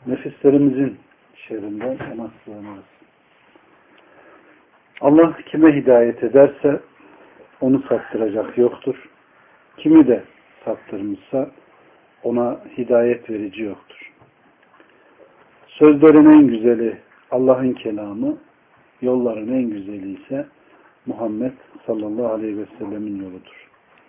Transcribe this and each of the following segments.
Nefislerimizin şerrinden ona sığınırız. Allah kime hidayet ederse onu saptıracak yoktur. Kimi de saptırmışsa ona hidayet verici yoktur. Sözlerin en güzeli Allah'ın kelamı, yolların en güzeli ise Muhammed sallallahu aleyhi ve sellemin yoludur.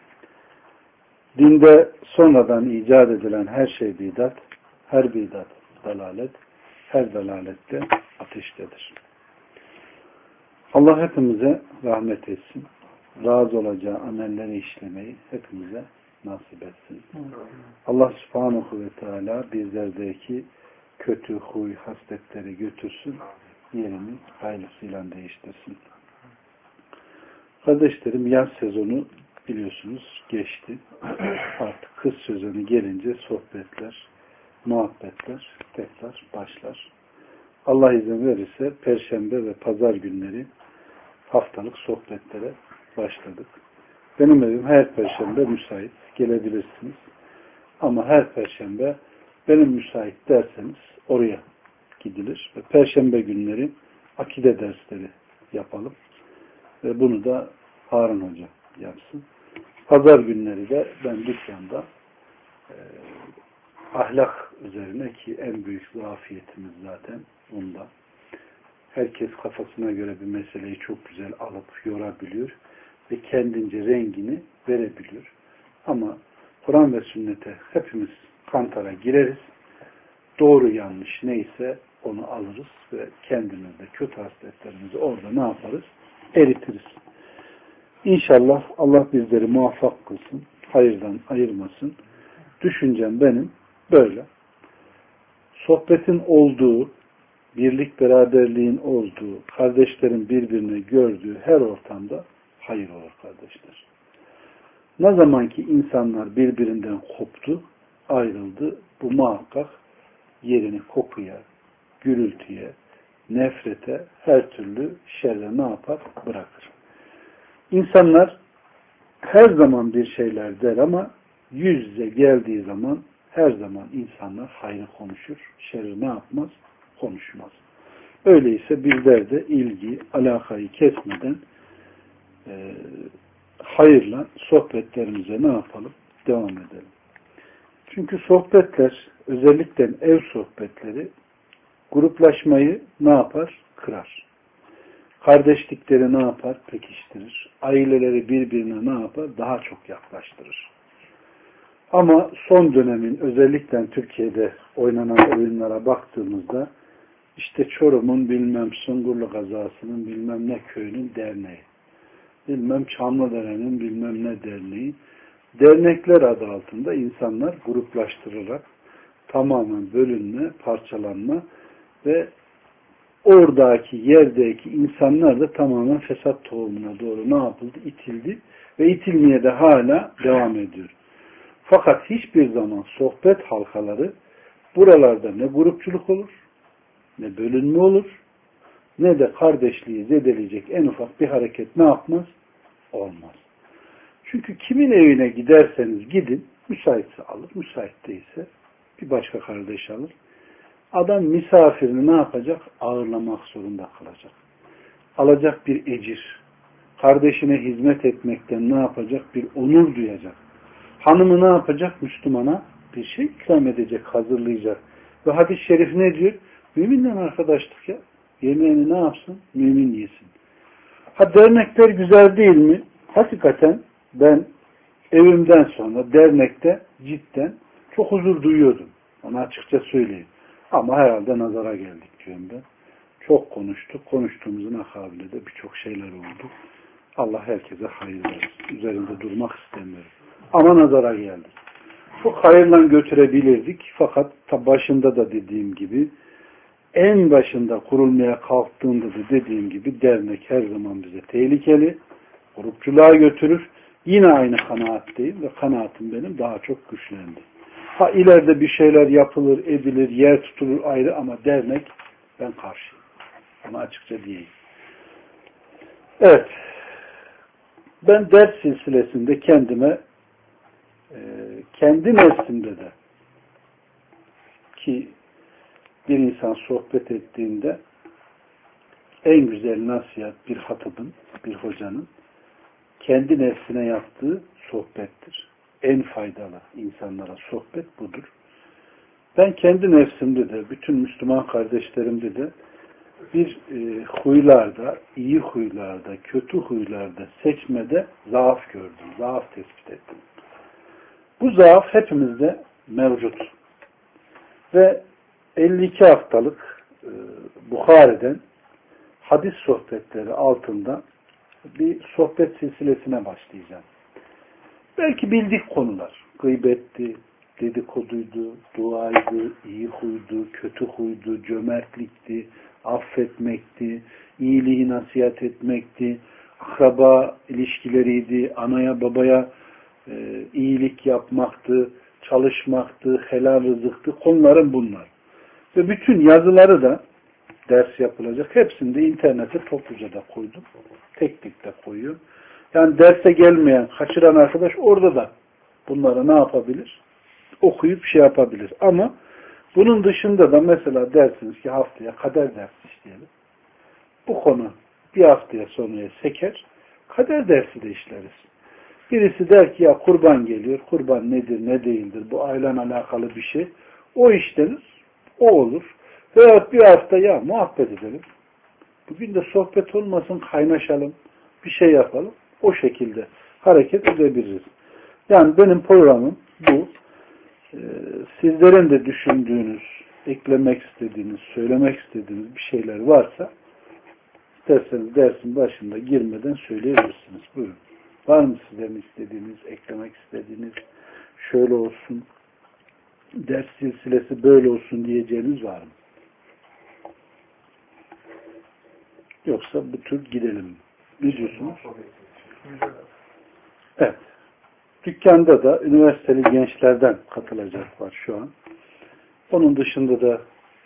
Dinde sonradan icat edilen her şey bidat, her bidat dalalet, her dalalette ateştedir. Allah hepimize rahmet etsin. Razı olacağı amelleri işlemeyi hepimize nasip etsin. Allah subhanahu ve teala bizlerdeki kötü huy, hasletleri götürsün, yerini hayırlısıyla değiştirsin. Kardeşlerim, yaz sezonu biliyorsunuz geçti. Artık kış sezonu gelince sohbetler, muhabbetler tekrar başlar. Allah izin verirse Perşembe ve Pazar günleri haftalık sohbetlere başladık. Benim evim her Perşembe müsait. Gelebilirsiniz. Ama her Perşembe benim müsait derseniz oraya gidilir. Ve Perşembe günleri akide dersleri yapalım. Ve bunu da Harun Hoca yapsın. Pazar günleri de ben dükkanda ahlak üzerine, ki en büyük zafiyetimiz zaten bunda. Herkes kafasına göre bir meseleyi çok güzel alıp yorabiliyor ve kendince rengini verebiliyor. Ama Kur'an ve sünnete hepimiz kantara gireriz. Doğru yanlış neyse onu alırız ve kendimizde kötü hasletlerimizi orada ne yaparız? Eritiriz. İnşallah Allah bizleri muvaffak kılsın, hayırdan ayırmasın. Düşüncem benim böyle. Sohbetin olduğu, birlik beraberliğin olduğu, kardeşlerin birbirini gördüğü her ortamda hayır olur kardeşler. Ne zaman ki insanlar birbirinden koptu, ayrıldı, bu muhakkak yerini kokuya, gürültüye, nefrete, her türlü şerre ne yapar? Bırakır. İnsanlar her zaman bir şeyler der ama yüz yüze geldiği zaman her zaman insanlar hayrı konuşur, şerri ne yapmaz? Konuşmaz. Öyleyse bizler de ilgi, alakayı kesmeden hayırla sohbetlerimize ne yapalım? Devam edelim. Çünkü sohbetler, özellikle ev sohbetleri gruplaşmayı ne yapar? Kırar. Kardeşlikleri ne yapar? Pekiştirir. Aileleri birbirine ne yapar? Daha çok yaklaştırır. Ama son dönemin özellikle Türkiye'de oynanan oyunlara baktığımızda işte Çorum'un bilmem Sungurlu kazasının bilmem ne köyünün derneği, bilmem Çamlıdere'nin bilmem ne derneği, dernekler adı altında insanlar gruplaştırılarak tamamen bölünme, parçalanma ve oradaki yerdeki insanlar da tamamen fesat tohumuna doğru ne yapıldı? İtildi ve itilmeye de hala devam ediyor. Fakat hiçbir zaman sohbet halkaları buralarda ne grupçuluk olur, ne bölünme olur, ne de kardeşliği zedeleyecek en ufak bir hareket ne yapmaz? Olmaz. Çünkü kimin evine giderseniz gidin, müsaitse alır, müsait değilse bir başka kardeş alır. Adam misafirini ne yapacak? Ağırlamak zorunda kalacak. Alacak bir ecir. Kardeşine hizmet etmekten ne yapacak? Bir onur duyacak. Hanımı ne yapacak? Müslümana bir şey ikram edecek, hazırlayacak. Ve hadis-i şerif ne diyor? Müminle arkadaşlık ya. Yemeğini ne yapsın? Mümin yesin. Ha, dernekler güzel değil mi? Hakikaten ben evimden sonra dernekte cidden çok huzur duyuyordum. Onu açıkça söyleyeyim. Ama herhalde nazara geldik diyorum ben. Çok konuştuk. Konuştuğumuzun akabinde de birçok şeyler oldu. Allah herkese hayır versin. Üzerinde durmak istemiyorum. Ama nazara geldik. Çok hayırla götürebilirdik. Fakat başında da dediğim gibi, en başında kurulmaya kalktığında da dediğim gibi dernek her zaman bize tehlikeli. Grupçuluğa götürür. Yine aynı kanaatteyim ve kanaatim benim daha çok güçlendi. Ha, ileride bir şeyler yapılır, edilir, yer tutulur ayrı ama dernek ben karşıyım. Ama açıkça diyeyim. Evet. Ben ders silsilesinde kendime kendi nefsimde de ki bir insan sohbet ettiğinde en güzel nasihat bir hatibin, bir hocanın kendi nefsine yaptığı sohbettir. En faydalı insanlara sohbet budur. Ben kendi nefsimde de, bütün Müslüman kardeşlerimde de bir huylarda, iyi huylarda, kötü huylarda seçmede zaaf gördüm, zaaf tespit ettim. Bu zaaf hepimizde mevcut. Ve 52 haftalık Bukhari'den hadis sohbetleri altında bir sohbet silsilesine başlayacağım. Belki bildik konular. Gıybetti, dedikoduydu, duaydı, iyi huydu, kötü huydu, cömertlikti, affetmekti, iyiliği nasihat etmekti, akraba ilişkileriydi, anaya babaya iyilik yapmaktı, çalışmaktı, helal rızıktı. Konuların bunlar. Ve bütün yazıları da ders yapılacak. Hepsini de internete topluca da koydum. Tek tek de koyuyor. Yani derse gelmeyen, kaçıran arkadaş orada da bunları ne yapabilir? Okuyup şey yapabilir. Ama bunun dışında da mesela dersiniz ki haftaya kader dersi işleyelim. Bu konu bir haftaya sonraya seker. Kader dersi de işleriz. Birisi der ki ya kurban geliyor. Kurban nedir, ne değildir? Bu ailen alakalı bir şey. O işlenir. O olur. Veyahut bir hafta ya muhabbet edelim. Bugün de sohbet olmasın, kaynaşalım. Bir şey yapalım. O şekilde hareket edebiliriz. Yani benim programım bu. Sizlerin de düşündüğünüz, eklemek istediğiniz, söylemek istediğiniz bir şeyler varsa isterseniz dersin başında girmeden söyleyebilirsiniz. Buyurun. Var mı sizlerin istediğiniz, eklemek istediğiniz, şöyle olsun, ders silsilesi böyle olsun diyeceğiniz var mı? Yoksa bu tür gidelim. Ne diyorsunuz? Evet. Dükkanda da üniversiteli gençlerden katılacak var şu an. Onun dışında da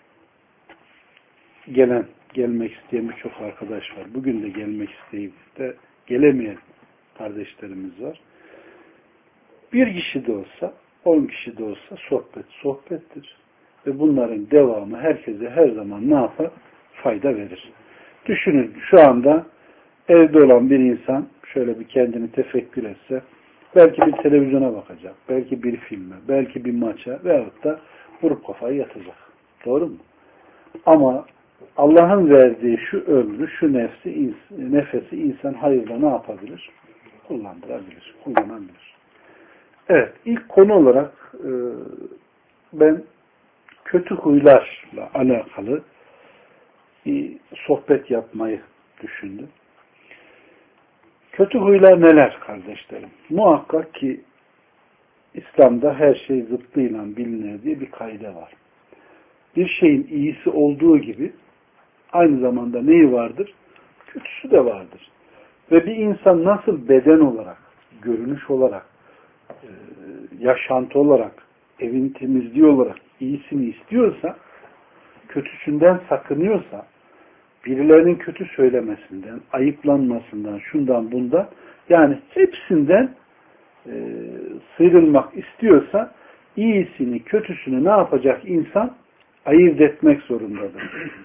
gelmek isteyen birçok arkadaş var. Bugün de gelmek isteyip de gelemeyen kardeşlerimiz var. Bir kişi de olsa, 10 kişi de olsa sohbettir. Ve bunların devamı herkese her zaman ne yapar? Fayda verir. Düşünün şu anda evde olan bir insan şöyle bir kendini tefekkür etse belki bir televizyona bakacak, belki bir filme, belki bir maça veyahut da vurup kafayı yatacak. Doğru mu? Ama Allah'ın verdiği şu ömrü, şu nefesi insan hayırla ne yapabilir? Kullanabilir. Evet, ilk konu olarak ben kötü huylarla alakalı bir sohbet yapmayı düşündüm. Kötü huylar neler kardeşlerim? Muhakkak ki İslam'da her şey zıttıyla bilinir diye bir kaide var. Bir şeyin iyisi olduğu gibi aynı zamanda neyi vardır? Kötüsü de vardır. Ve bir insan nasıl beden olarak, görünüş olarak, yaşantı olarak, evin temizliği olarak iyisini istiyorsa, kötüsünden sakınıyorsa, birilerinin kötü söylemesinden, ayıplanmasından, şundan bundan, yani hepsinden sıyrılmak istiyorsa, iyisini, kötüsünü ne yapacak insan? Ayırt etmek zorundadır.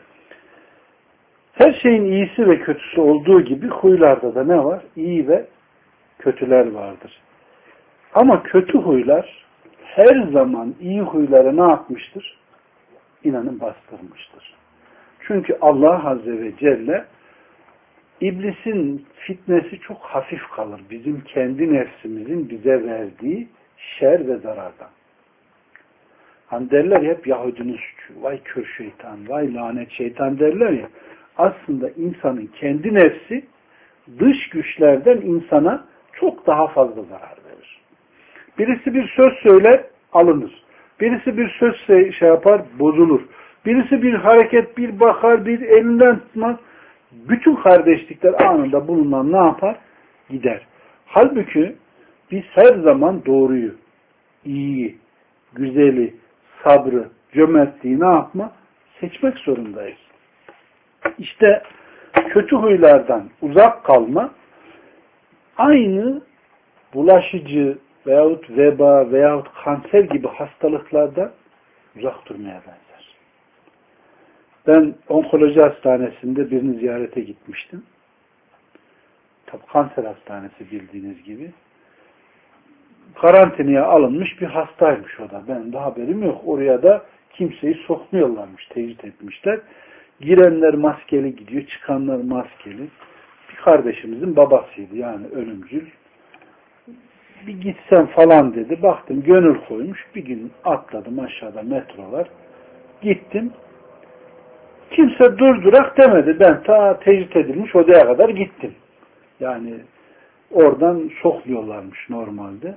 Her şeyin iyisi ve kötüsü olduğu gibi huylarda da ne var? İyi ve kötüler vardır. Ama kötü huylar her zaman iyi huyları ne yapmıştır? İnanın bastırmıştır. Çünkü Allah Azze ve Celle İblisin fitnesi çok hafif kalır. Bizim kendi nefsimizin bize verdiği şer ve zarardan. Hani derler ya hep Yahudinin suçu, vay kör şeytan, vay lanet şeytan derler ya. Aslında insanın kendi nefsi dış güçlerden insana çok daha fazla zarar verir. Birisi bir söz söyler, alınır. Birisi bir söz şey yapar, bozulur. Birisi bir hareket, bir bakar, bir elinden tutmaz. Bütün kardeşlikler anında bulunan ne yapar? Gider. Halbuki biz her zaman doğruyu, iyiyi, güzeli, sabrı, cömertliği ne yapma? Seçmek zorundayız. İşte kötü huylardan uzak kalma aynı bulaşıcı veyahut veba veyahut kanser gibi hastalıklardan uzak durmaya benzer. Ben onkoloji hastanesinde birini ziyarete gitmiştim. Tabii kanser hastanesi bildiğiniz gibi. Karantinaya alınmış bir hastaymış o da. Benim de haberim yok. Oraya da kimseyi sokmuyorlarmış. Tecrit etmişler. Girenler maskeli gidiyor. Çıkanlar maskeli. Bir kardeşimizin babasıydı. Yani ölümcül. Bir gitsem falan dedi. Baktım gönül koymuş. Bir gün atladım aşağıda metrolar. Gittim. Kimse durdurak demedi. Ben ta tecrit edilmiş odaya kadar gittim. Yani oradan sokmuyorlarmış normalde.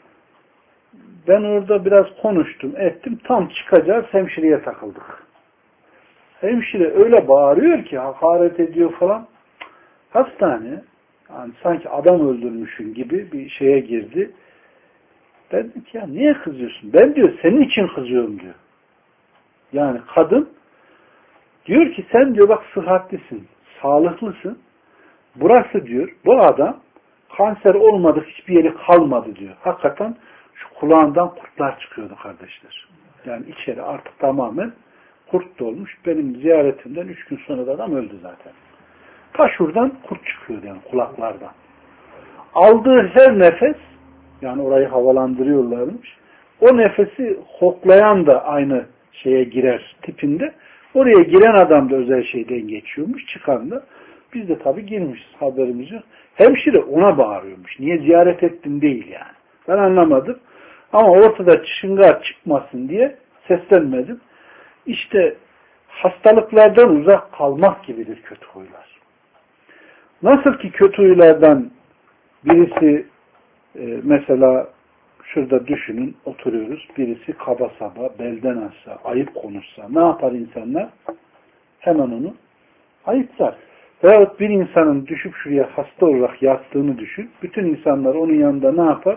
Ben orada biraz konuştum, ettim. Tam çıkacağız, hemşireye takıldık. Hemşire öyle bağırıyor ki, hakaret ediyor falan. Hastane, yani sanki adam öldürmüşün gibi bir şeye girdi. Ben dedim ki ya niye kızıyorsun? Ben diyor senin için kızıyorum diyor. Yani kadın diyor ki sen diyor bak sıhhatlisin, sağlıklısın. Burası diyor, bu adam kanser olmadık hiçbir yeri kalmadı diyor. Hakikaten şu kulağından kurtlar çıkıyordu kardeşler. Yani içeri artık tamamen kurt dolmuş. Benim ziyaretimden 3 gün sonra da adam öldü zaten. Ta şuradan kurt çıkıyordu yani kulaklardan. Aldığı her nefes, yani orayı havalandırıyorlarmış. O nefesi koklayan da aynı şeye girer tipinde. Oraya giren adam da özel şeyden geçiyormuş. Çıkan da. Biz de tabii girmişiz, haberimiz yok. Hemşire ona bağırıyormuş. Niye ziyaret ettin değil yani. Ben anlamadım. Ama ortada çıngar çıkmasın diye seslenmedim. İşte hastalıklardan uzak kalmak gibidir kötü huylar. Nasıl ki kötü huylardan birisi mesela şurada düşünün, oturuyoruz. Birisi kaba saba, belden aşağı, ayıp konuşsa ne yapar insanlar? Hemen onu ayıplar. Veyahut bir insanın düşüp şuraya hasta olarak yattığını düşün. Bütün insanlar onun yanında ne yapar?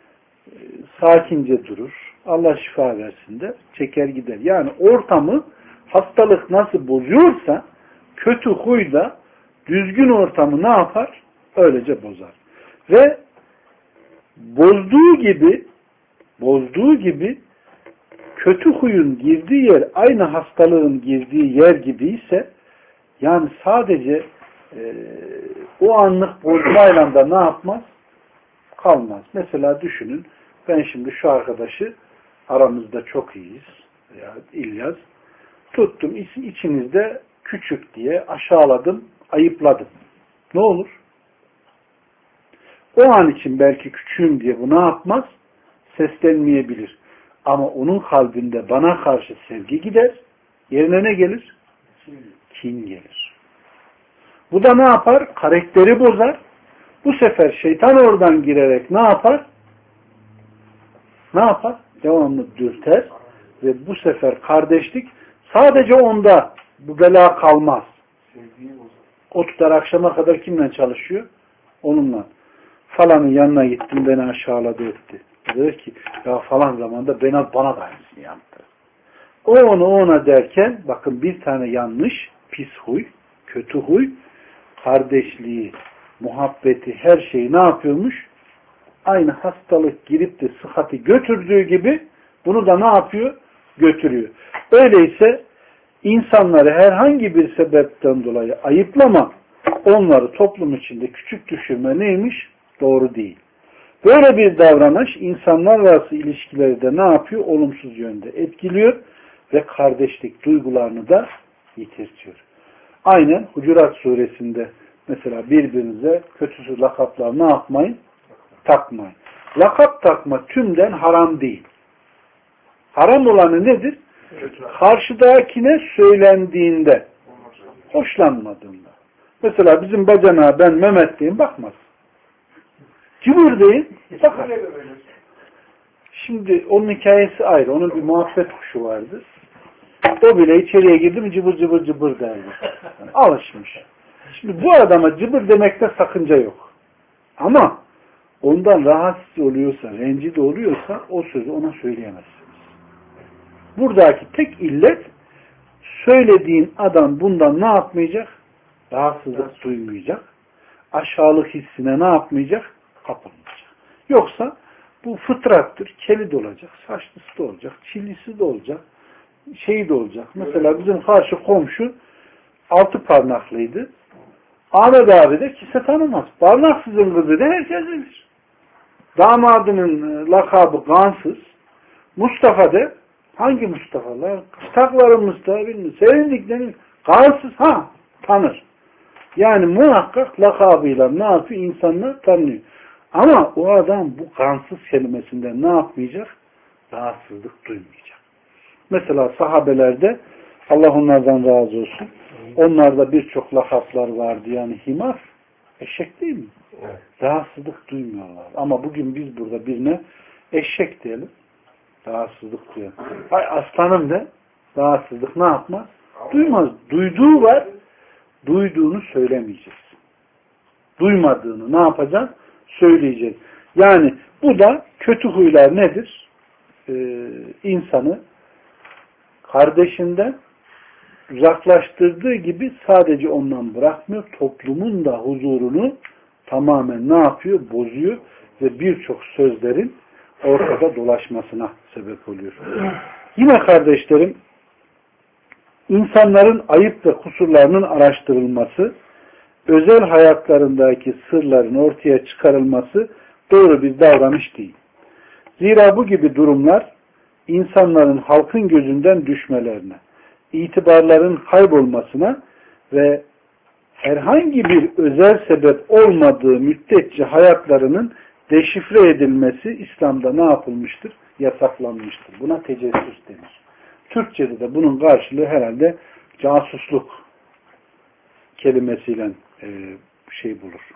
Sakince durur. Allah şifa versin de çeker gider. Yani ortamı hastalık nasıl bozuyorsa kötü huy da düzgün ortamı ne yapar? Öylece bozar. Ve bozduğu gibi kötü huyun girdiği yer aynı hastalığın girdiği yer gibi ise yani sadece o anlık bozmayla da ne yapmaz? Kalmaz. Mesela düşünün, ben şimdi şu arkadaşı aramızda çok iyiyiz. Yani İlyas. Tuttum, içinizde küçük diye aşağıladım, ayıpladım. Ne olur? O an için belki küçüğüm diye bu ne yapmaz? Seslenmeyebilir. Ama onun kalbinde bana karşı sevgi gider. Yerine ne gelir? Kin gelir. Bu da ne yapar? Karakteri bozar. Bu sefer şeytan oradan girerek ne yapar? Ne yapar? Devamlı dürter ve bu sefer kardeşlik sadece onda bu bela kalmaz. O tutar akşama kadar kimle çalışıyor? Onunla. Falanın yanına gittim beni aşağıladı etti. Der ki ya falan zamanda bana da aynısını yaptı. O ona derken bakın bir tane yanlış, pis huy, kötü huy, kardeşliği, muhabbeti, her şeyi ne yapıyormuş? Aynı hastalık girip de sıhhati götürdüğü gibi bunu da ne yapıyor? Götürüyor. Öyleyse insanları herhangi bir sebepten dolayı ayıplama, onları toplum içinde küçük düşürme neymiş? Doğru değil. Böyle bir davranış insanlar arası ilişkileri de ne yapıyor? Olumsuz yönde etkiliyor ve kardeşlik duygularını da yitirtiyor. Aynen Hucurat suresinde mesela birbirinize kötüsü lakaplar ne yapmayın? Takmayın. Lakap takma tümden haram değil. Haram olanı nedir? Karşıdakine söylendiğinde, hoşlanmadığında. Mesela bizim bacana ben Mehmet diyeyim bakmaz. Cıvır deyin, bakar. Şimdi onun hikayesi ayrı. Onun bir muhabbet kuşu vardı. O bile içeriye girdi mi cıbır cıbır cıbır derdi. Yani alışmış. Şimdi bu adama cıbır demekte sakınca yok. Ama ondan rahatsız oluyorsa, rencide oluyorsa o sözü ona söyleyemezsiniz. Buradaki tek illet söylediğin adam bundan ne yapmayacak? Rahatsızlık duymayacak. Aşağılık hissine ne yapmayacak? Kapılmayacak. Yoksa bu fıtrattır. Keli de olacak, saçlısı da olacak, çillisi de olacak. şeyi de olacak. Mesela bizim karşı komşu 6 parmaklıydı. Ahmet abi de kimse tanımaz. Parmaksızın kızı da herkes bilir. Damadının lakabı Gansız. Mustafa de hangi Mustafa'lar? Kıstakların Mustafa bilmiyor. Sevindiklerini Gansız tanır. Yani muhakkak lakabıyla ne yapıyor? İnsanlar tanıyor. Ama o adam bu Gansız kelimesinden ne yapmayacak? Rahatsızlık duymayacak. Mesela sahabelerde Allah onlardan razı olsun. Onlarda birçok lakaplar vardı. Yani himar, eşek değil mi? Evet. Rahatsızlık duymuyorlar. Ama bugün biz burada birine eşek diyelim. Rahatsızlık duyuyor. Ay aslanım de rahatsızlık ne yapmaz? Duymaz. Duyduğu var. Duyduğunu söylemeyeceğiz. Duymadığını ne yapacağız? Söyleyeceğiz. Yani bu da kötü huylar nedir? İnsanı kardeşinden uzaklaştırdığı gibi sadece ondan bırakmıyor. Toplumun da huzurunu tamamen ne yapıyor? Bozuyor ve birçok sözlerin ortada dolaşmasına sebep oluyor. Yine kardeşlerim, insanların ayıp ve kusurlarının araştırılması, özel hayatlarındaki sırların ortaya çıkarılması doğru bir davranış değil. Zira bu gibi durumlar insanların halkın gözünden düşmelerine, itibarların kaybolmasına ve herhangi bir özel sebep olmadığı müddetçe hayatlarının deşifre edilmesi İslam'da ne yapılmıştır? Yasaklanmıştır. Buna tecessüs denir. Türkçe'de de bunun karşılığı herhalde casusluk kelimesiyle bulur.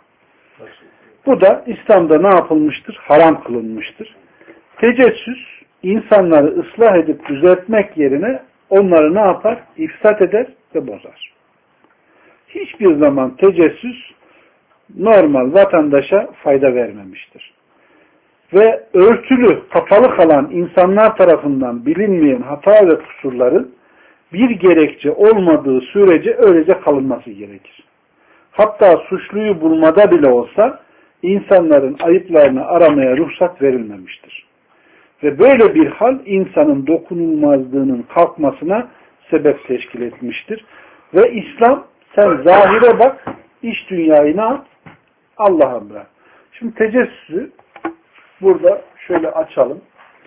Bu da İslam'da ne yapılmıştır? Haram kılınmıştır. Tecessüs insanları ıslah edip düzeltmek yerine onları ne yapar? İfsat eder ve bozar. Hiçbir zaman tecessüs normal vatandaşa fayda vermemiştir. Ve örtülü, kapalı kalan insanlar tarafından bilinmeyen hata ve kusurların bir gerekçe olmadığı sürece öylece kalınması gerekir. Hatta suçluyu bulmada bile olsa insanların ayıplarını aramaya ruhsat verilmemiştir. Ve böyle bir hal insanın dokunulmazlığının kalkmasına sebep teşkil etmiştir. Ve İslam sen zahire bak, iç dünyayı ne yap? Allah'a bırak. Şimdi tecessüsü burada şöyle açalım.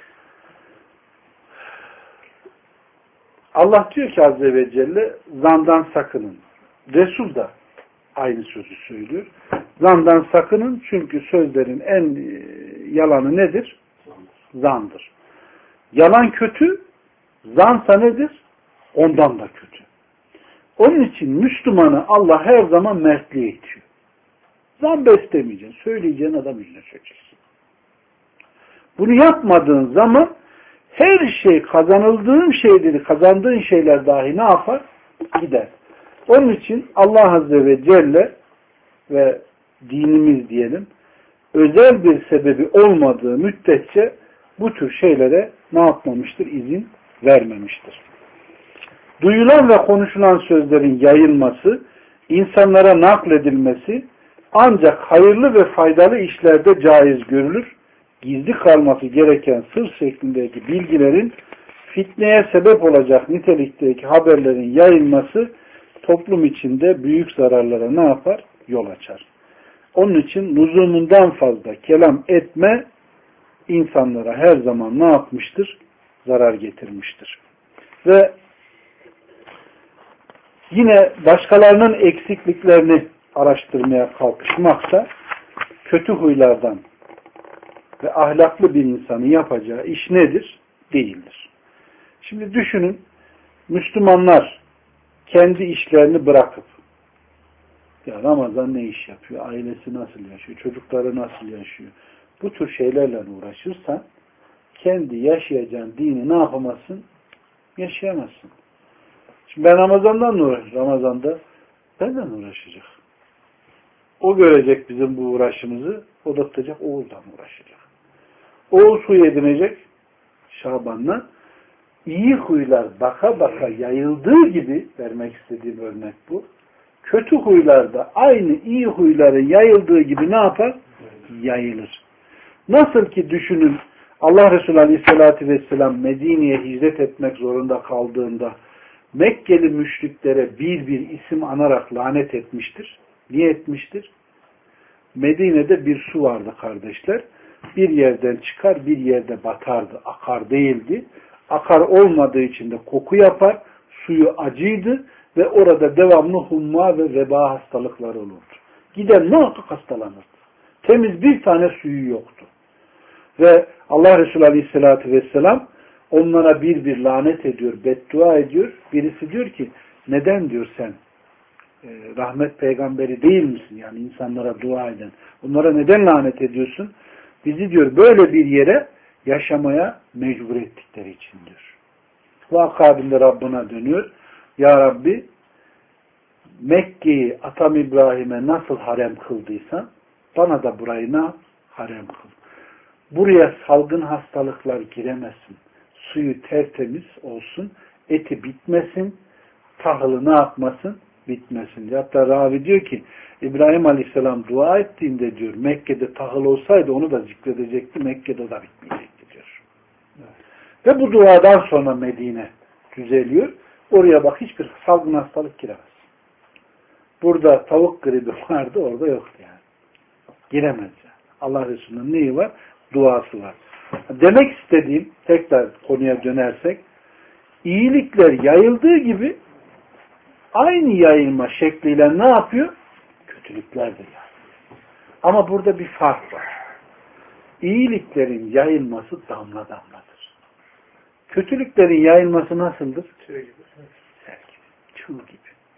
Allah diyor ki Azze ve Celle zandan sakının. Resul da aynı sözü söylüyor. Zandan sakının çünkü sözlerin en yalanı nedir? Zandır. Yalan kötü, zansa nedir? Ondan da kötü. Onun için Müslümanı Allah her zaman mertliğe itiyor. Zan beslemeyeceksin. Söyleyeceğin adam yüzüne çökeceksin. Bunu yapmadığın zaman her şey kazandığın şeyler dahi ne yapar? Gider. Onun için Allah Azze ve Celle ve dinimiz diyelim özel bir sebebi olmadığı müddetçe bu tür şeylere ne yapmamıştır? İzin vermemiştir. Duyulan ve konuşulan sözlerin yayılması, insanlara nakledilmesi ancak hayırlı ve faydalı işlerde caiz görülür. Gizli kalması gereken sır şeklindeki bilgilerin fitneye sebep olacak nitelikteki haberlerin yayılması toplum içinde büyük zararlara ne yapar? Yol açar. Onun için lüzumundan fazla kelam etme insanlara her zaman ne yapmıştır? Zarar getirmiştir. Ve yine başkalarının eksikliklerini araştırmaya kalkışmaksa kötü huylardan ve ahlaklı bir insanın yapacağı iş nedir? Değildir. Şimdi düşünün, Müslümanlar kendi işlerini bırakıp ya Ramazan ne iş yapıyor? Ailesi nasıl yaşıyor? Çocukları nasıl yaşıyor? Bu tür şeylerle uğraşırsan kendi yaşayacağın dini ne yapamazsın? Yaşayamazsın. Şimdi ben Ramazan'dan uğraşıyorum. Ramazan'da benden uğraşacak. O görecek bizim bu uğraşımızı, o da tutacak, oğuldan uğraşacak. Oğul su edinecek Şaban'la. İyi huylar baka baka yayıldığı gibi, vermek istediğim örnek bu. Kötü huylar da aynı iyi huyların yayıldığı gibi ne yapar? Yayılır. Nasıl ki düşünün Allah Resulü Aleyhisselatü Vesselam Medine'ye hicret etmek zorunda kaldığında Mekkeli müşriklere bir bir isim anarak lanet etmiştir. Niye etmiştir? Medine'de bir su vardı kardeşler. Bir yerden çıkar, bir yerde batardı. Akar değildi. Akar olmadığı için de koku yapar. Suyu acıydı ve orada devamlı humma ve veba hastalıkları olurdu. Giden muhakkak hastalanırdı. Temiz bir tane suyu yoktu. Ve Allah Resulü Aleyhisselatü Vesselam onlara bir bir lanet ediyor, beddua ediyor. Birisi diyor ki, neden diyor sen rahmet peygamberi değil misin? Yani insanlara dua eden. Onlara neden lanet ediyorsun? Bizi diyor böyle bir yere yaşamaya mecbur ettikleri için diyor. Ve akabinde Rabbına dönüyor. Ya Rabbi, Mekke'yi atam İbrahim'e nasıl harem kıldıysan bana da burayı ne yap? Harem kıl. Buraya salgın hastalıklar giremesin. Suyu tertemiz olsun. Eti bitmesin. Tahılı ne yapmasın? Bitmesin. Hatta ravi diyor ki İbrahim Aleyhisselam dua ettiğinde diyor Mekke'de tahıl olsaydı onu da zikredecekti. Mekke'de da bitmeyecekti diyor. Evet. Ve bu duadan sonra Medine düzeliyor. Oraya bak hiçbir salgın hastalık giremez. Burada tavuk gribi vardı orada yoktu yani. Giremez yani. Allah Resulü'nün neyi var? Duası var. Demek istediğim tekrar konuya dönersek iyilikler yayıldığı gibi aynı yayılma şekliyle ne yapıyor? Kötülükler de yayılıyor. Ama burada bir fark var. İyiliklerin yayılması damla damladır. Kötülüklerin yayılması nasıldır? Sel gibi. Çığ gibi.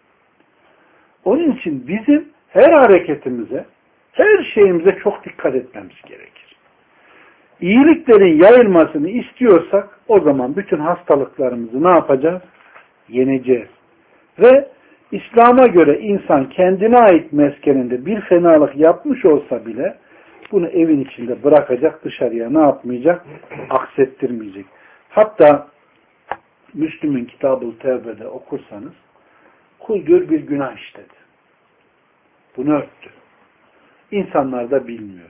Onun için bizim her hareketimize, her şeyimize çok dikkat etmemiz gerekir. İyiliklerin yayılmasını istiyorsak o zaman bütün hastalıklarımızı ne yapacağız? Yeneceğiz. Ve İslam'a göre insan kendine ait meskeninde bir fenalık yapmış olsa bile bunu evin içinde bırakacak, dışarıya ne yapmayacak? Aksettirmeyecek. Hatta Müslüm'ün Kitab-ı Tevbe'de okursanız kul diyor bir günah işledi. Bunu örttü. İnsanlar da bilmiyor.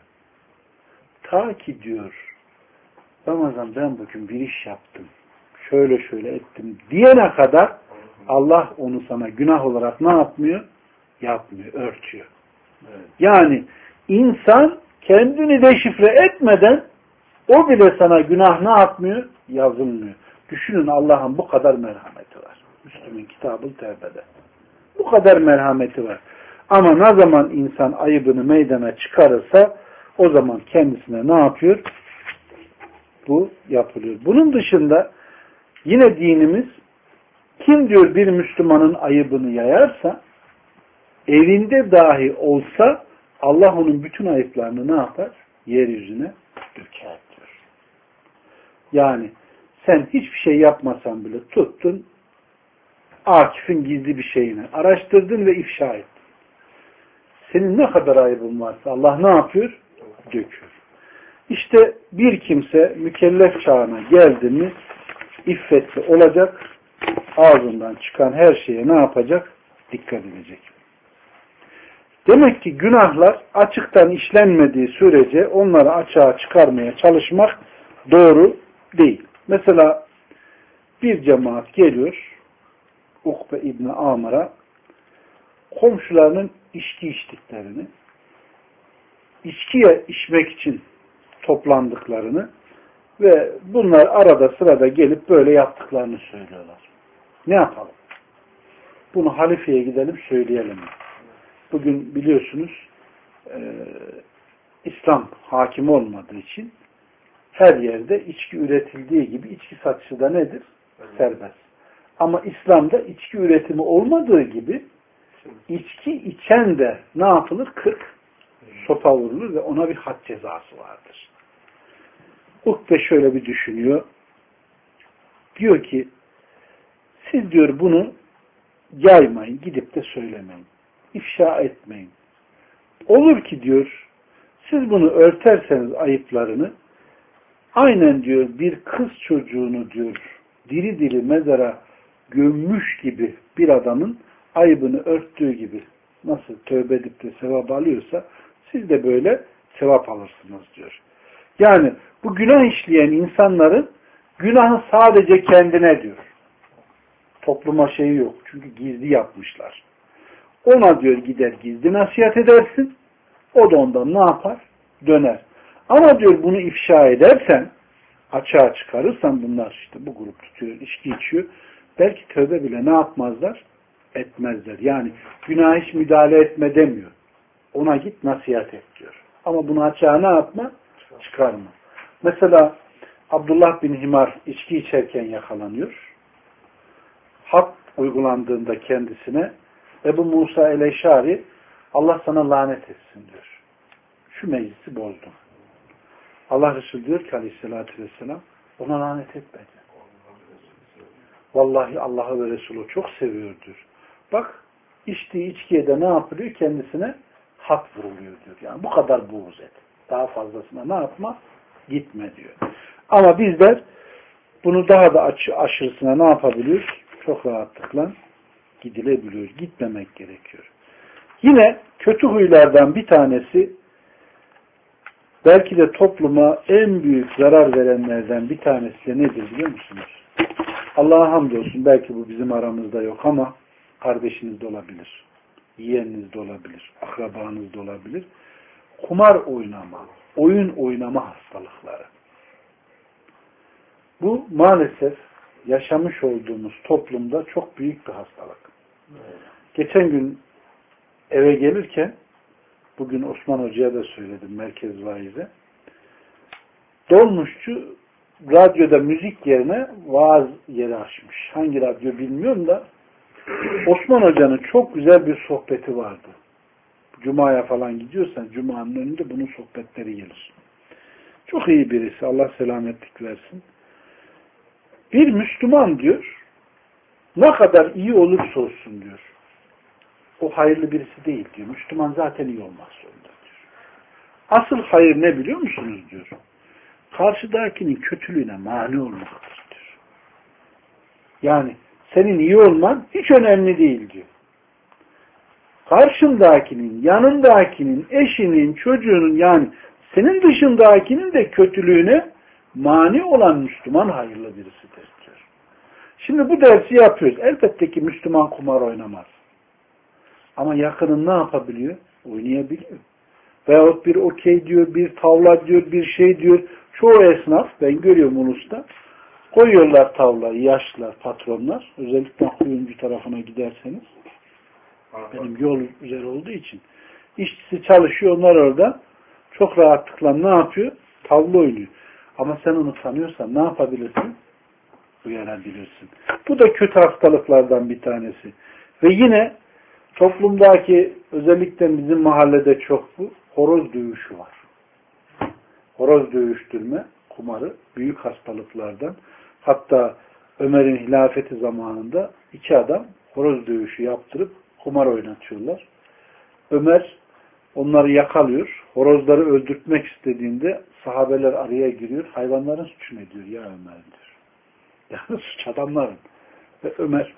Ta ki diyor Ramazan ben bugün bir iş yaptım. Şöyle şöyle ettim diyene kadar Allah onu sana günah olarak ne yapmıyor? Yapmıyor, örtüyor. Evet. Yani insan kendini deşifre etmeden o bile sana günah ne yapmıyor? Yazılmıyor. Düşünün Allah'ın bu kadar merhameti var. Müslüm'ün Kitab-ı Tevbe'de. Bu kadar merhameti var. Ama ne zaman insan ayıbını meydana çıkarırsa o zaman kendisine ne yapıyor? Bu yapılıyor. Bunun dışında yine dinimiz kim diyor bir Müslümanın ayıbını yayarsa evinde dahi olsa Allah onun bütün ayıplarını ne yapar? Yeryüzüne döker diyor. Yani sen hiçbir şey yapmasan bile tuttun Akif'in gizli bir şeyini araştırdın ve ifşa ettin. Senin ne kadar ayıbın varsa Allah ne yapıyor? Döküyor. İşte bir kimse mükellef çağına geldi mi iffetli olacak, ağzından çıkan her şeye ne yapacak? Dikkat edecek. Demek ki günahlar açıktan işlenmediği sürece onları açığa çıkarmaya çalışmak doğru değil. Mesela bir cemaat geliyor Ukbe İbni Amr'a komşularının içki içtiklerini, içkiye içmek için toplandıklarını ve bunlar arada sırada gelip böyle yaptıklarını söylüyorlar. Ne yapalım? Bunu halifeye gidelim söyleyelim. Bugün biliyorsunuz İslam hakim olmadığı için her yerde içki üretildiği gibi içki satışı da nedir? Serbest. Ama İslam'da içki üretimi olmadığı gibi içki içen de ne yapılır? 40 sopa vurulur ve ona bir had cezası vardır. Ukbe şöyle bir düşünüyor. Diyor ki siz diyor bunu yaymayın, gidip de söylemeyin. İfşa etmeyin. Olur ki diyor siz bunu örterseniz ayıplarını aynen diyor bir kız çocuğunu diyor diri diri mezara gömmüş gibi bir adamın ayıbını örttüğü gibi nasıl tövbe edip de sevap alıyorsa siz de böyle sevap alırsınız diyor. Yani bu günah işleyen insanların günahı sadece kendine diyor. Topluma şeyi yok. Çünkü gizli yapmışlar. Ona diyor gider gizli nasihat edersin. O da ondan ne yapar? Döner. Ama diyor bunu ifşa edersen, açığa çıkarırsan bunlar işte bu grup tutuyor, içki içiyor. Belki tövbe bile ne yapmazlar? Etmezler. Yani günah hiç müdahale etme demiyor. Ona git nasihat et diyor. Ama bunu açığa ne yapma? Çıkarma. Mesela Abdullah bin Himar içki içerken yakalanıyor. Had uygulandığında kendisine Ebu Musa el-Eşari Allah sana lanet etsin diyor. Şu meclisi bozdum. Allah Resulü diyor ki aleyhissalatü vesselam ona lanet etmedi. Vallahi Allah'ı ve Resulü çok seviyordur. Bak içtiği içkiye de ne yapılıyor? Kendisine hat vuruluyor diyor. Yani bu kadar buğz et. Daha fazlasına ne yapma? Gitme diyor. Ama bizler bunu daha da aşırısına ne yapabiliyoruz? Çok rahatlıkla gidilebiliyor. Gitmemek gerekiyor. Yine kötü huylardan bir tanesi belki de topluma en büyük zarar verenlerden bir tanesi de nedir biliyor musunuz? Allah'a hamdolsun belki bu bizim aramızda yok ama kardeşiniz de olabilir. Yeğeniniz de olabilir. Akrabanız da olabilir. Kumar oynama, oyun oynama hastalıkları. Bu maalesef yaşamış olduğumuz toplumda çok büyük bir hastalık. Evet. Geçen gün eve gelirken bugün Osman Hoca'ya da söyledim merkez vaize. Dolmuşçu radyoda müzik yerine vaaz yeri açmış. Hangi radyo bilmiyorum da Osman Hoca'nın çok güzel bir sohbeti vardı. Cuma'ya falan gidiyorsan Cuma'nın önünde bunun sohbetleri gelir. Çok iyi birisi. Allah selametlik versin. Bir Müslüman diyor ne kadar iyi olursa olsun diyor. O hayırlı birisi değil diyor. Müslüman zaten iyi olmak zorunda diyor. Asıl hayır ne biliyor musunuz diyor. Karşıdakinin kötülüğüne mani olmaktır diyor. Yani senin iyi olman hiç önemli değil diyor. Karşındakinin, yanındakinin, eşinin, çocuğunun yani senin dışındakinin de kötülüğüne mani olan Müslüman hayırlı birisidir diyor. Şimdi bu dersi yapıyoruz. Elbette ki Müslüman kumar oynamaz. Ama yakının ne yapabiliyor? Oynayabiliyor. Veyahut bir okey diyor, bir tavla diyor, bir şey diyor. Çoğu esnaf, ben görüyorum Ulus'ta, koyuyorlar tavlayı, yaşlılar, patronlar. Özellikle kuyumcu tarafına giderseniz. Benim yol üzeri olduğu için. İşçisi çalışıyor, onlar orada. Çok rahatlıkla ne yapıyor? Tavla oynuyor. Ama sen onu tanıyorsan ne yapabilirsin? Uyarabilirsin. Bu da kötü hastalıklardan bir tanesi. Ve yine toplumdaki özellikle bizim mahallede çok bu horoz dövüşü var. Horoz dövüştürme, kumarı büyük hastalıklardan. Hatta Ömer'in hilafeti zamanında iki adam horoz dövüşü yaptırıp kumar oynatıyorlar. Ömer onları yakalıyor. Horozları öldürtmek istediğinde sahabeler araya giriyor. Hayvanların suçu ne diyor ya Ömer diyor. Yani suç adamların. Ve Ömer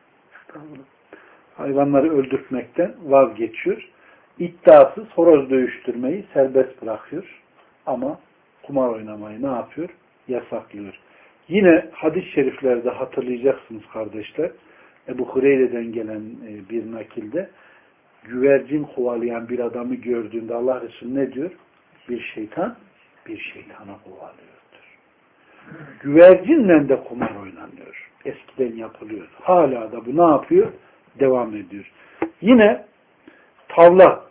hayvanları öldürtmekten vazgeçiyor. İddiasız horoz dövüştürmeyi serbest bırakıyor. Ama kumar oynamayı ne yapıyor? Yasaklıyor. Yine hadis-i şeriflerde hatırlayacaksınız kardeşler. Ebu Hureyre'den gelen bir nakilde güvercin kovalayan bir adamı gördüğünde Allah Resulü ne diyor? Bir şeytan bir şeytana kovalıyordur. Güvercinle de kumar oynanıyor. Eskiden yapılıyor. Hala da bu ne yapıyor? Devam ediyor. Yine tavla.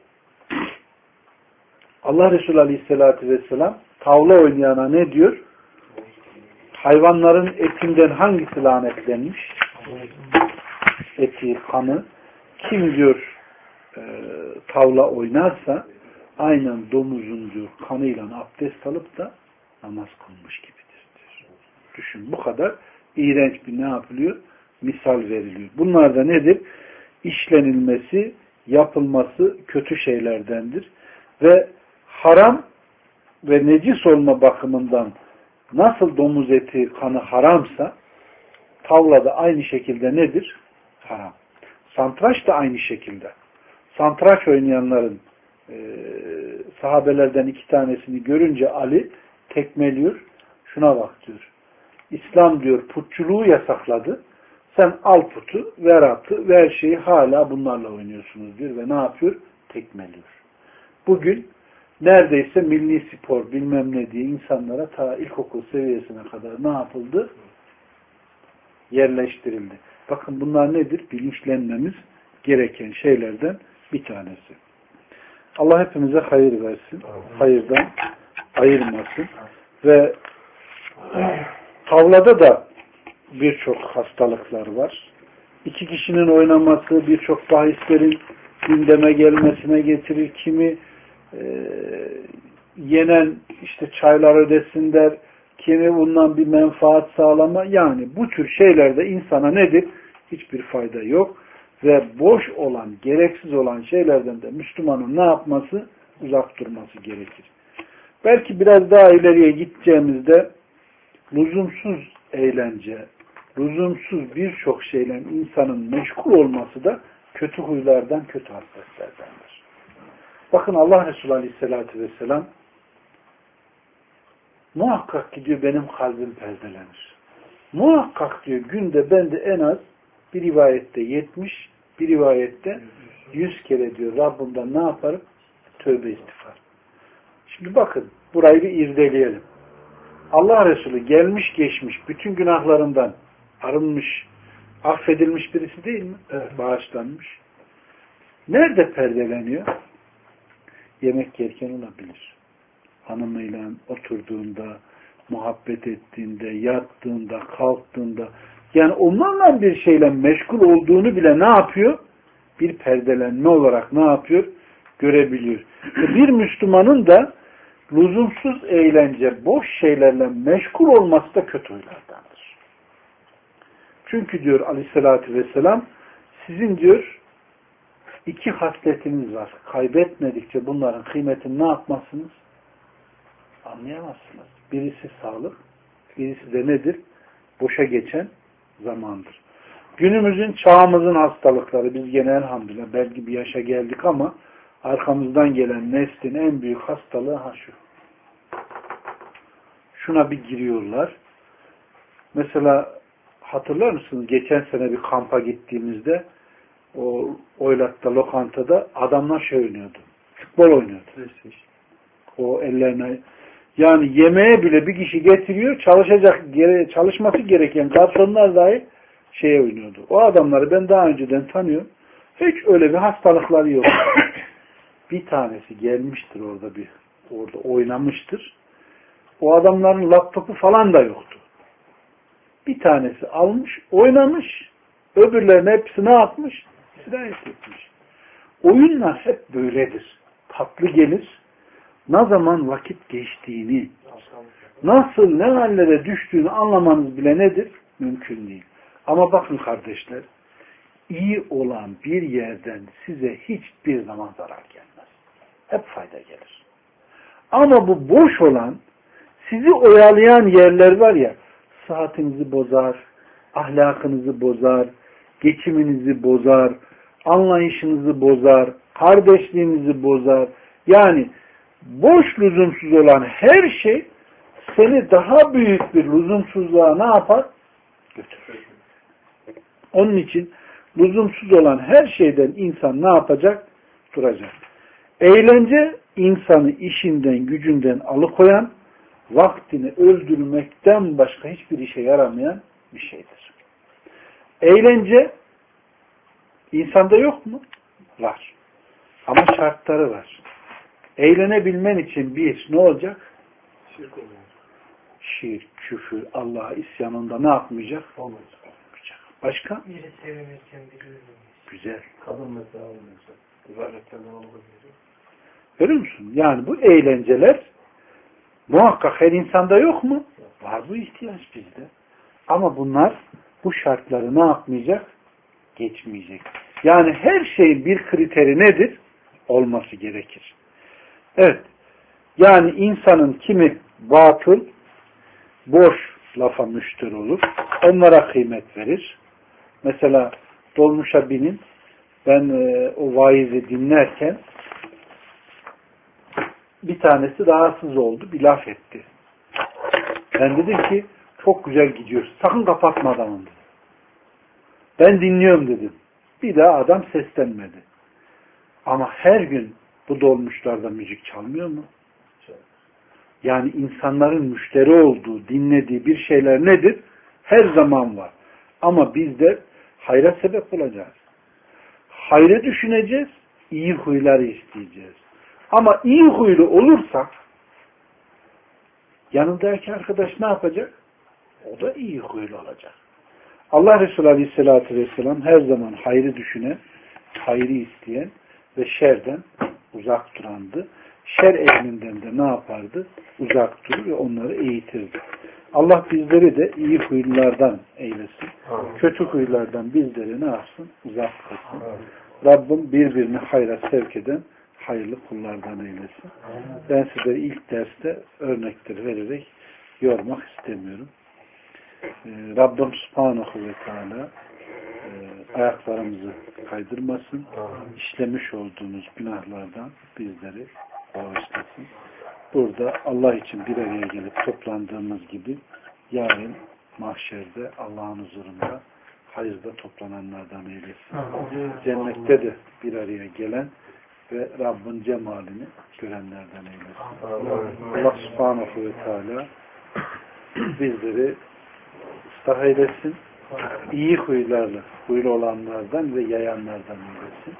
Allah Resulü Aleyhisselatü Vesselam tavla oynayana ne diyor? Hayvanların etinden hangisi lanetlenmiş? Eti, kanı. Kim diyor tavla oynarsa aynen domuzun diyor kanıyla abdest alıp da namaz kılmış gibidir diyor. Düşün bu kadar iğrenç bir ne yapılıyor? Misal veriliyor. Bunlar da nedir? İşlenilmesi, yapılması kötü şeylerdendir. Ve haram ve necis olma bakımından nasıl domuz eti, kanı haramsa tavla da aynı şekilde nedir? Haram. Santraç da aynı şekilde. Santraç oynayanların sahabelerden iki tanesini görünce Ali tekmeliyor. Şuna bak diyor. İslam diyor putçuluğu yasakladı. Sen al putu, ver atı, ver şeyi hala bunlarla oynuyorsunuz diyor ve ne yapıyor? Tekmeliyor. Bugün neredeyse milli spor bilmem ne diye insanlara ta ilkokul seviyesine kadar ne yapıldı? Yerleştirildi. Bakın bunlar nedir? Bilinçlenmemiz gereken şeylerden bir tanesi. Allah hepimize hayır versin. Hayırdan ayırmasın. Ve tavlada da birçok hastalıklar var. İki kişinin oynaması birçok bahislerin gündeme gelmesine getirir. Kimi yenen işte çaylar ödesin der. Kimi bundan bir menfaat sağlama. Yani bu tür şeylerde insana nedir? Hiçbir fayda yok. Ve boş olan, gereksiz olan şeylerden de Müslümanın ne yapması? Uzak durması gerekir. Belki biraz daha ileriye gideceğimizde lüzumsuz eğlence, lüzumsuz birçok şeyle insanın meşgul olması da kötü huylardan, kötü hasletlerdendir. Bakın Allah Resulü Aleyhisselatü Vesselam muhakkak ki diyor benim kalbim perdelenir. Muhakkak diyor günde bende en az bir rivayette 70, bir rivayette 100 kere diyor Rabbimden ne yaparım? Tövbe istiğfar. Şimdi bakın burayı bir irdeleyelim. Allah Resulü gelmiş geçmiş bütün günahlarından arınmış, affedilmiş birisi değil mi? Evet. Bağışlanmış. Nerede perdeleniyor? Yemek yerken olabilir. Hanımıyla oturduğunda, muhabbet ettiğinde, yattığında, kalktığında, yani onlarla bir şeyle meşgul olduğunu bile ne yapıyor? Bir perdelenme olarak ne yapıyor? Görebiliyor. Bir Müslümanın da lüzumsuz eğlence, boş şeylerle meşgul olması da kötü huylardandır. Çünkü diyor Aleyhisselatü Vesselam, sizin diyor iki hasletiniz var. Kaybetmedikçe bunların kıymetini ne yapmazsınız? Anlayamazsınız. Birisi sağlık, birisi de nedir? Boşa geçen zamandır. Günümüzün, çağımızın hastalıkları, biz gene elhamdülillah belki bir yaşa geldik ama arkamızdan gelen neslin en büyük hastalığı şu. Şuna bir giriyorlar. Mesela hatırlar mısınız? Geçen sene bir kampa gittiğimizde o Oylat'ta, lokantada adamlar şey oynuyordu. Futbol oynuyordu. O ellerine yani yemeğe bile bir kişi getiriyor, çalışması gereken garsonlar dahi şeye oynuyordu. O adamları ben daha önceden tanıyorum. Hiç öyle bir hastalıkları yok. Bir tanesi gelmiştir orada oynamıştır. O adamların laptopu falan da yoktu. Bir tanesi almış, oynamış, öbürlerine hepsi ne yapmış? Sirayet etmiş. Oyunlar hep böyledir. Tatlı gelir. Ne zaman vakit geçtiğini, nasıl ne hallere düştüğünü anlamanız bile nedir? Mümkün değil. Ama bakın kardeşler, iyi olan bir yerden size hiçbir zaman zarar gelmez. Hep fayda gelir. Ama bu boş olan, sizi oyalayan yerler var ya, saatinizi bozar, ahlakınızı bozar, geçiminizi bozar, anlayışınızı bozar, kardeşliğinizi bozar. Yani boş lüzumsuz olan her şey seni daha büyük bir lüzumsuzluğa ne yapar? Götürür. Onun için lüzumsuz olan her şeyden insan ne yapacak? Duracak. Eğlence insanı işinden, gücünden alıkoyan, vaktini öldürmekten başka hiçbir işe yaramayan bir şeydir. Eğlence insanda yok mu? Var. Ama şartları var. Eğlenebilmen için bir, ne olacak? Şirk, küfür, Allah'a isyanında ne yapmayacak? Olmayacak. Başka? Biri sevinirken biri güzel. Kadın mesela olmayacak. Güzelliklerden olabilir. Görüyor musun? Yani bu eğlenceler muhakkak her insanda yok mu? Var bu ihtiyaç bizde. Ama bunlar bu şartları ne yapmayacak? Geçmeyecek. Yani her şeyin bir kriteri nedir? Olması gerekir. Evet. Yani insanın kimi batıl, boş lafa müşteri olur. Onlara kıymet verir. Mesela dolmuşa binin. Ben o vaizi dinlerken bir tanesi rahatsız oldu. Bir laf etti. Ben dedim ki çok güzel gidiyor. Sakın kapatma adamım dedim. Ben dinliyorum dedim. Bir daha adam seslenmedi. Ama her gün bu dolmuşlarda müzik çalmıyor mu? Yani insanların müşteri olduğu, dinlediği bir şeyler nedir? Her zaman var. Ama biz de hayra sebep olacağız. Hayrı düşüneceğiz, iyi huyları isteyeceğiz. Ama iyi huylu olursak yanındaki arkadaş ne yapacak? O da iyi huylu olacak. Allah Resulü Aleyhisselatü Vesselam her zaman hayrı düşünen, hayrı isteyen ve şerden uzak durandı. Şer ehlinden de ne yapardı? Uzak durur ve onları eğitirdi. Allah bizleri de iyi huylulardan eylesin. Kötü huylardan bizleri ne yapsın? Uzak kılsın. Rabbim birbirini hayra sevk eden hayırlı kullardan eylesin. Ben size ilk derste örnekleri vererek yormak istemiyorum. Rabbim Subhanahu ve Teala ayaklarımızı kaydırmasın. İşlemiş olduğumuz günahlardan bizleri bağışlasın. Burada Allah için bir araya gelip toplandığımız gibi yarın mahşerde Allah'ın huzurunda hayırda toplananlardan eylesin. Cennette de bir araya gelen ve Rabbin cemalini görenlerden eylesin. Allah Subhanahu ve Teala bizleri ıslah eylesin. İyi huylu olanlardan ve yayanlardan eylesin.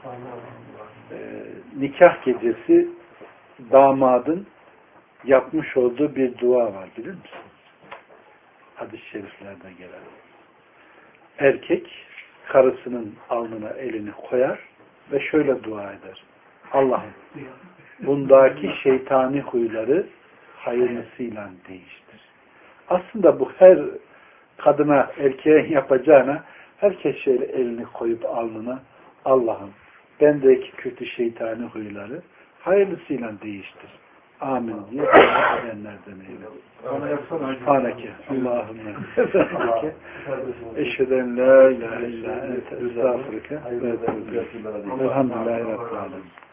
Nikah gecesi damadın yapmış olduğu bir dua var, bilir misin? Hadis-i şeriflerde gelen. Erkek karısının alnına elini koyar ve şöyle dua eder. Allah'ım bundaki şeytani huyları hayırlısıyla değiştir. Aslında bu her kadına, erkeğe yapacağına herkes şöyle elini koyup alnına Allah'ım bendeki kötü şeytani huyları hayırlısıyla değiştir. Amin diye dua edenlerden eylesin. Subhaneke Allahümme efendike eşheden la ilahe illa ente estağfurike ve etûbü ileyk. Elhamdülillahi Rabbil alemin.